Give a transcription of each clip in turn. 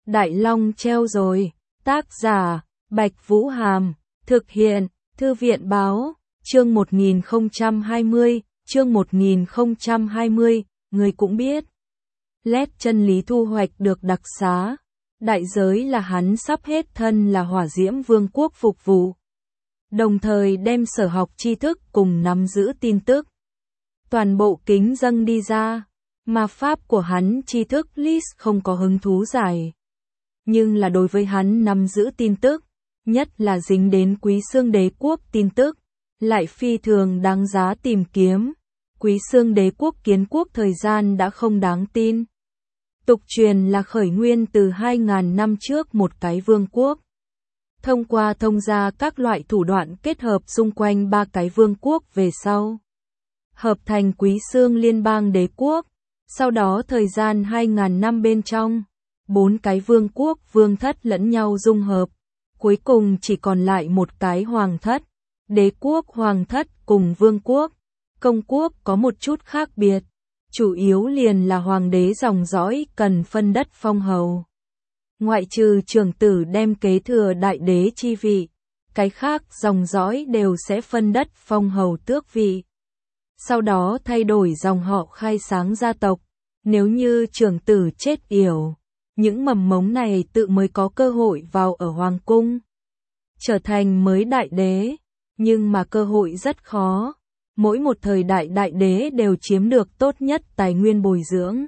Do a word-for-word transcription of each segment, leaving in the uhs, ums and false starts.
Đại Long treo rồi. Tác giả, Bạch Vũ Hàm. Thực hiện, Thư viện Báo. Chương một nghìn không trăm hai mươi, chương một nghìn không trăm hai mươi, người cũng biết. Lét chân lý thu hoạch được đặc xá. Đại giới là hắn sắp hết thân là hỏa diễm vương quốc phục vụ. Đồng thời đem sở học tri thức cùng nắm giữ tin tức. Toàn bộ kính dâng đi ra. Ma pháp của hắn tri thức Lis không có hứng thú giải. Nhưng là đối với hắn nắm giữ tin tức, nhất là dính đến Quý Xương Đế quốc tin tức, lại phi thường đáng giá tìm kiếm. Quý Xương Đế quốc kiến quốc thời gian đã không đáng tin. Tục truyền là khởi nguyên từ hai nghìn năm trước một cái vương quốc. Thông qua thông gia các loại thủ đoạn kết hợp xung quanh ba cái vương quốc về sau. Hợp thành Quý Xương Liên bang Đế quốc. Sau đó thời gian hai nghìn năm bên trong, bốn cái vương quốc vương thất lẫn nhau dung hợp. Cuối cùng chỉ còn lại một cái hoàng thất. Đế quốc hoàng thất cùng vương quốc, công quốc có một chút khác biệt. Chủ yếu liền là hoàng đế dòng dõi cần phân đất phong hầu. Ngoại trừ trưởng tử đem kế thừa đại đế chi vị, cái khác dòng dõi đều sẽ phân đất phong hầu tước vị. Sau đó thay đổi dòng họ khai sáng gia tộc. Nếu như trưởng tử chết yểu, những mầm mống này tự mới có cơ hội vào ở hoàng cung, trở thành mới đại đế. Nhưng mà cơ hội rất khó. Mỗi một thời đại đại đế đều chiếm được tốt nhất tài nguyên bồi dưỡng.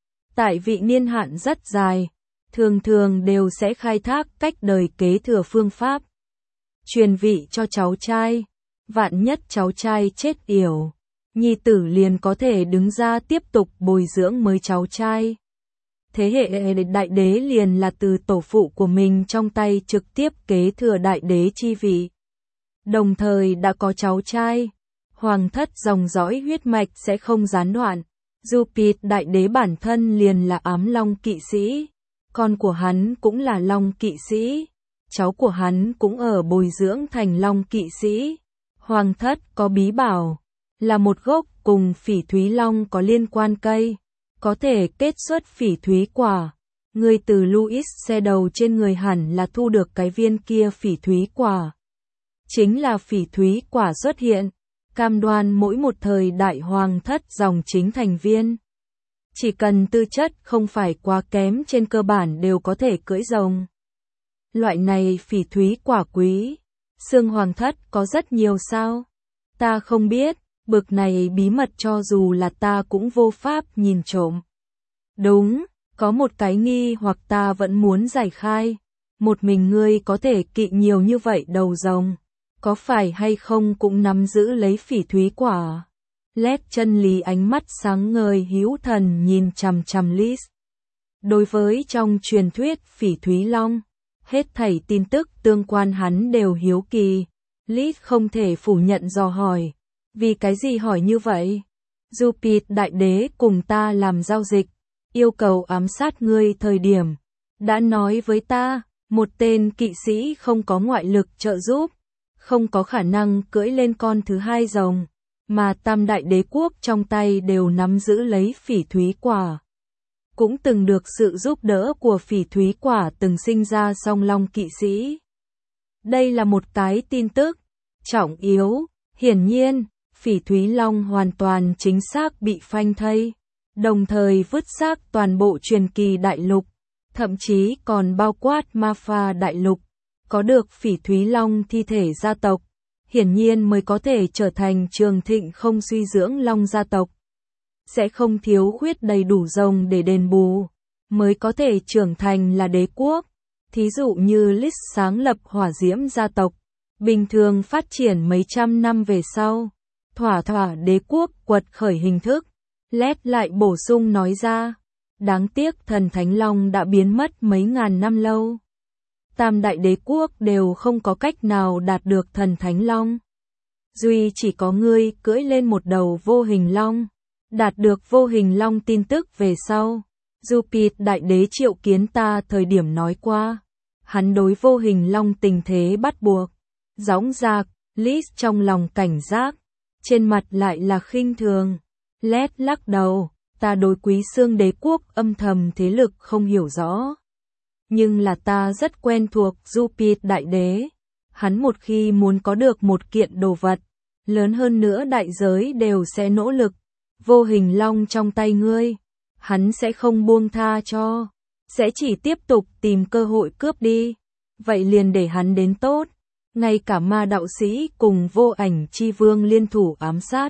Tại vị niên hạn rất dài, thường thường đều sẽ khai thác cách đời kế thừa phương pháp. Truyền vị cho cháu trai, vạn nhất cháu trai chết yểu, nhi tử liền có thể đứng ra tiếp tục bồi dưỡng mới cháu trai. Thế hệ đại đế liền là từ tổ phụ của mình trong tay trực tiếp kế thừa đại đế chi vị. Đồng thời đã có cháu trai, hoàng thất dòng dõi huyết mạch sẽ không gián đoạn. Jupit đại đế bản thân liền là ám long kỵ sĩ, con của hắn cũng là long kỵ sĩ, cháu của hắn cũng ở bồi dưỡng thành long kỵ sĩ. Hoàng thất có bí bảo, là một gốc cùng phỉ thúy long có liên quan cây, có thể kết xuất phỉ thúy quả. Người từ Louis xe đầu trên người hẳn là thu được cái viên kia phỉ thúy quả. Chính là phỉ thúy quả xuất hiện, cam đoan mỗi một thời đại hoàng thất dòng chính thành viên. Chỉ cần tư chất không phải quá kém trên cơ bản đều có thể cưỡi rồng. Loại này phỉ thúy quả quý, xương hoàng thất có rất nhiều sao? Ta không biết, bực này bí mật cho dù là ta cũng vô pháp nhìn trộm. Đúng, có một cái nghi hoặc ta vẫn muốn giải khai. Một mình ngươi có thể kỵ nhiều như vậy đầu rồng, có phải hay không cũng nắm giữ lấy phỉ thúy quả? Lét chân lý ánh mắt sáng ngời hiếu thần nhìn chằm chằm Lis. Đối với trong truyền thuyết phỉ thúy long, hết thảy tin tức tương quan hắn đều hiếu kỳ. Lis không thể phủ nhận dò hỏi. Vì cái gì hỏi như vậy? Jupit đại đế cùng ta làm giao dịch, yêu cầu ám sát ngươi thời điểm. Đã nói với ta, một tên kỵ sĩ không có ngoại lực trợ giúp, không có khả năng cưỡi lên con thứ hai rồng, mà tam đại đế quốc trong tay đều nắm giữ lấy phỉ thúy quả. Cũng từng được sự giúp đỡ của phỉ thúy quả từng sinh ra song long kỵ sĩ. Đây là một cái tin tức trọng yếu, hiển nhiên, phỉ thúy long hoàn toàn chính xác bị phanh thây, đồng thời vứt xác toàn bộ truyền kỳ đại lục, thậm chí còn bao quát ma pha đại lục. Có được phỉ thúy long thi thể gia tộc, hiển nhiên mới có thể trở thành trường thịnh không suy dưỡng long gia tộc. Sẽ không thiếu khuyết đầy đủ rồng để đền bù, mới có thể trưởng thành là đế quốc. Thí dụ như Lis sáng lập hỏa diễm gia tộc, bình thường phát triển mấy trăm năm về sau, thỏa thỏa đế quốc quật khởi hình thức. Lét lại bổ sung nói ra, đáng tiếc thần thánh long đã biến mất mấy ngàn năm lâu. Tam đại đế quốc đều không có cách nào đạt được thần thánh long. Duy chỉ có ngươi cưỡi lên một đầu vô hình long, đạt được vô hình long tin tức về sau. Jupit đại đế triệu kiến ta thời điểm nói qua, hắn đối vô hình long tình thế bắt buộc. Dõng dạc, Lis trong lòng cảnh giác, trên mặt lại là khinh thường. Lét lắc đầu, ta đối Quý Xương Đế quốc âm thầm thế lực không hiểu rõ. Nhưng là ta rất quen thuộc Jupiter đại đế. Hắn một khi muốn có được một kiện đồ vật, lớn hơn nữa đại giới đều sẽ nỗ lực. Vô hình long trong tay ngươi, hắn sẽ không buông tha cho, sẽ chỉ tiếp tục tìm cơ hội cướp đi. Vậy liền để hắn đến tốt. Ngay cả ma đạo sĩ cùng vô ảnh chi vương liên thủ ám sát,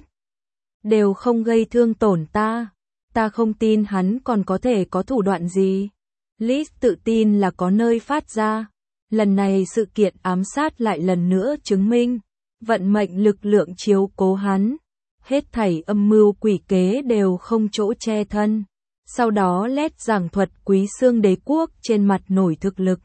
đều không gây thương tổn ta. Ta không tin hắn còn có thể có thủ đoạn gì. Liz tự tin là có nơi phát ra. Lần này sự kiện ám sát lại lần nữa chứng minh, vận mệnh lực lượng chiếu cố hắn. Hết thảy âm mưu quỷ kế đều không chỗ che thân. Sau đó Lét giảng thuật Quý Xương đế quốc trên mặt nổi thực lực.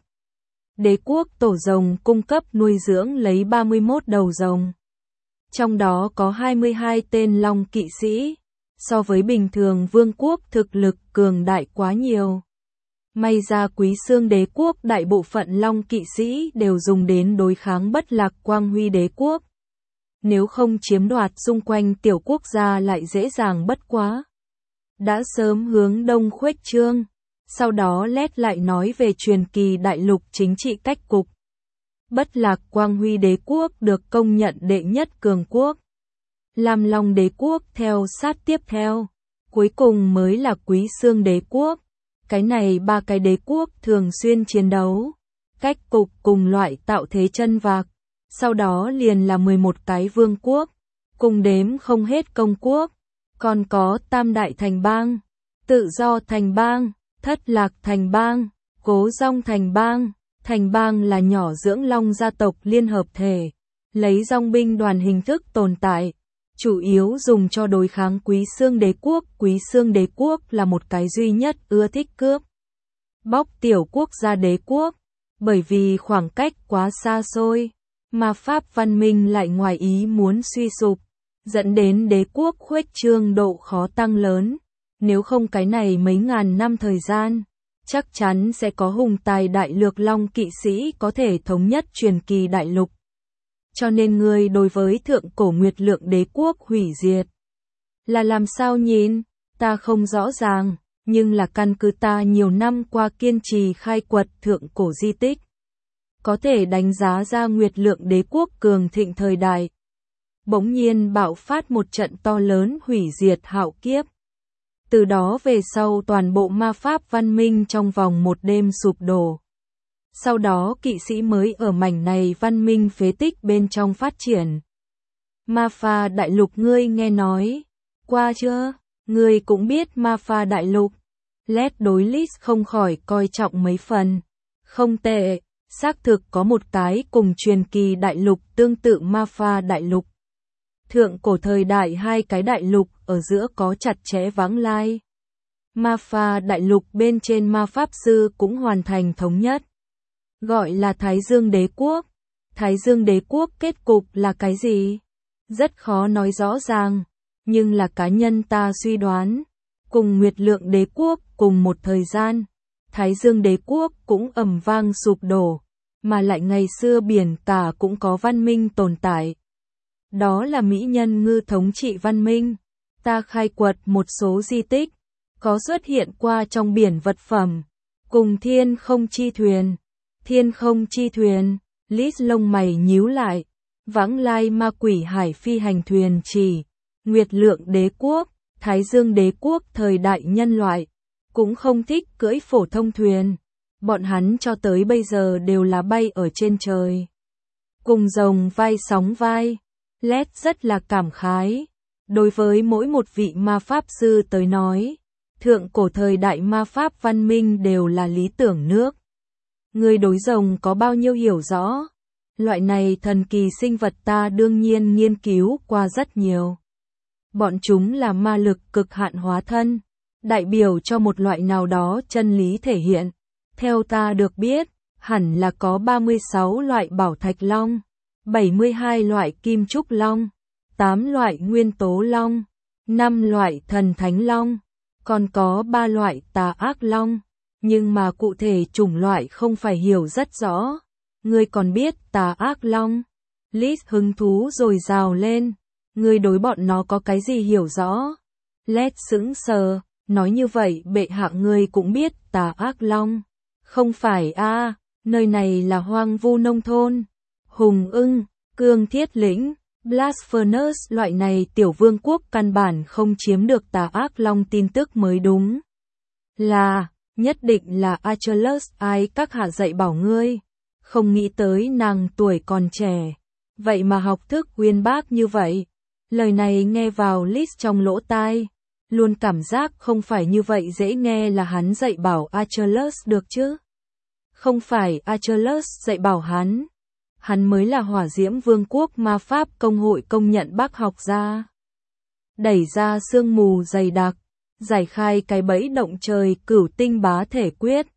Đế quốc tổ rồng cung cấp nuôi dưỡng lấy ba mươi mốt đầu rồng. Trong đó có hai mươi hai tên long kỵ sĩ, so với bình thường vương quốc thực lực cường đại quá nhiều. May ra Quý Xương đế quốc đại bộ phận long kỵ sĩ đều dùng đến đối kháng Bất Lạc Quang Huy đế quốc. Nếu không chiếm đoạt xung quanh tiểu quốc gia lại dễ dàng bất quá. Đã sớm hướng đông khuếch trương. Sau đó Lét lại nói về truyền kỳ đại lục chính trị cách cục. Bất Lạc Quang Huy đế quốc được công nhận đệ nhất cường quốc. Lam Long đế quốc theo sát tiếp theo. Cuối cùng mới là Quý Xương đế quốc. Cái này ba cái đế quốc thường xuyên chiến đấu. Cách cục cùng loại tạo thế chân vạc. Sau đó liền là mười một cái vương quốc. Cùng đếm không hết công quốc. Còn có Tam Đại Thành Bang, Tự Do Thành Bang, Thất Lạc Thành Bang, Cố Dong Thành Bang. Thành Bang là nhỏ dưỡng long gia tộc liên hợp thể, lấy dong binh đoàn hình thức tồn tại, chủ yếu dùng cho đối kháng Quý Xương đế quốc. Quý Xương đế quốc là một cái duy nhất ưa thích cướp bóc tiểu quốc gia đế quốc, bởi vì khoảng cách quá xa xôi, mà Pháp văn minh lại ngoài ý muốn suy sụp, dẫn đến đế quốc khuếch trương độ khó tăng lớn. Nếu không cái này mấy ngàn năm thời gian, chắc chắn sẽ có hùng tài đại lược long kỵ sĩ có thể thống nhất truyền kỳ đại lục. Cho nên ngươi đối với thượng cổ Nguyệt Lượng đế quốc hủy diệt là làm sao nhìn, ta không rõ ràng, nhưng là căn cứ ta nhiều năm qua kiên trì khai quật thượng cổ di tích, có thể đánh giá ra Nguyệt Lượng đế quốc cường thịnh thời đại. Bỗng nhiên bạo phát một trận to lớn hủy diệt hạo kiếp. Từ đó về sau toàn bộ ma pháp văn minh trong vòng một đêm sụp đổ. Sau đó kỵ sĩ mới ở mảnh này văn minh phế tích bên trong phát triển. Ma Pha đại lục ngươi nghe nói qua chưa? Ngươi cũng biết Ma Pha đại lục. Lét đối Liz không khỏi coi trọng mấy phần. Không tệ, xác thực có một cái cùng truyền kỳ đại lục tương tự Ma Pha đại lục. Thượng cổ thời đại hai cái đại lục ở giữa có chặt chẽ vãng lai. Ma Pha đại lục bên trên ma pháp sư cũng hoàn thành thống nhất. Gọi là Thái Dương đế quốc. Thái Dương đế quốc kết cục là cái gì? Rất khó nói rõ ràng, nhưng là cá nhân ta suy đoán. Cùng Nguyệt Lượng đế quốc cùng một thời gian, Thái Dương đế quốc cũng ầm vang sụp đổ, mà lại ngày xưa biển cả cũng có văn minh tồn tại. Đó là mỹ nhân ngư thống trị văn minh. Ta khai quật một số di tích, có xuất hiện qua trong biển vật phẩm, cùng thiên không chi thuyền. Thiên không chi thuyền, Liz lông mày nhíu lại, vãng lai ma quỷ hải phi hành thuyền chỉ, Nguyệt Lượng đế quốc, Thái Dương đế quốc thời đại nhân loại, cũng không thích cưỡi phổ thông thuyền. Bọn hắn cho tới bây giờ đều là bay ở trên trời. Cùng rồng vai sóng vai. Lét rất là cảm khái. Đối với mỗi một vị ma pháp sư tới nói, thượng cổ thời đại ma pháp văn minh đều là lý tưởng nước. Người đối rồng có bao nhiêu hiểu rõ? Loại này thần kỳ sinh vật ta đương nhiên nghiên cứu qua rất nhiều. Bọn chúng là ma lực cực hạn hóa thân, đại biểu cho một loại nào đó chân lý thể hiện. Theo ta được biết, hẳn là có ba mươi sáu loại bảo thạch long, bảy mươi hai loại kim trúc long, tám loại nguyên tố long, năm loại thần thánh long, còn có ba loại tà ác long, nhưng mà cụ thể chủng loại không phải hiểu rất rõ. Ngươi còn biết tà ác long? Liz hứng thú rồi rào lên. Ngươi đối bọn nó có cái gì hiểu rõ? Lét sững sờ, nói như vậy bệ hạ ngươi cũng biết tà ác long. Không phải a, nơi này là hoang vu nông thôn. Hùng ưng, cương thiết lĩnh, Blast Furnace loại này tiểu vương quốc căn bản không chiếm được tà ác long tin tức mới đúng. Là, nhất định là Achilles ai các hạ dạy bảo ngươi. Không nghĩ tới nàng tuổi còn trẻ. Vậy mà học thức uyên bác như vậy. Lời này nghe vào Liz trong lỗ tai. Luôn cảm giác không phải như vậy dễ nghe là hắn dạy bảo Achilles được chứ. Không phải Achilles dạy bảo hắn. Hắn mới là hỏa diễm vương quốc ma pháp công hội công nhận bác học gia. Đẩy ra sương mù dày đặc, giải khai cái bẫy động trời cửu tinh bá thể quyết.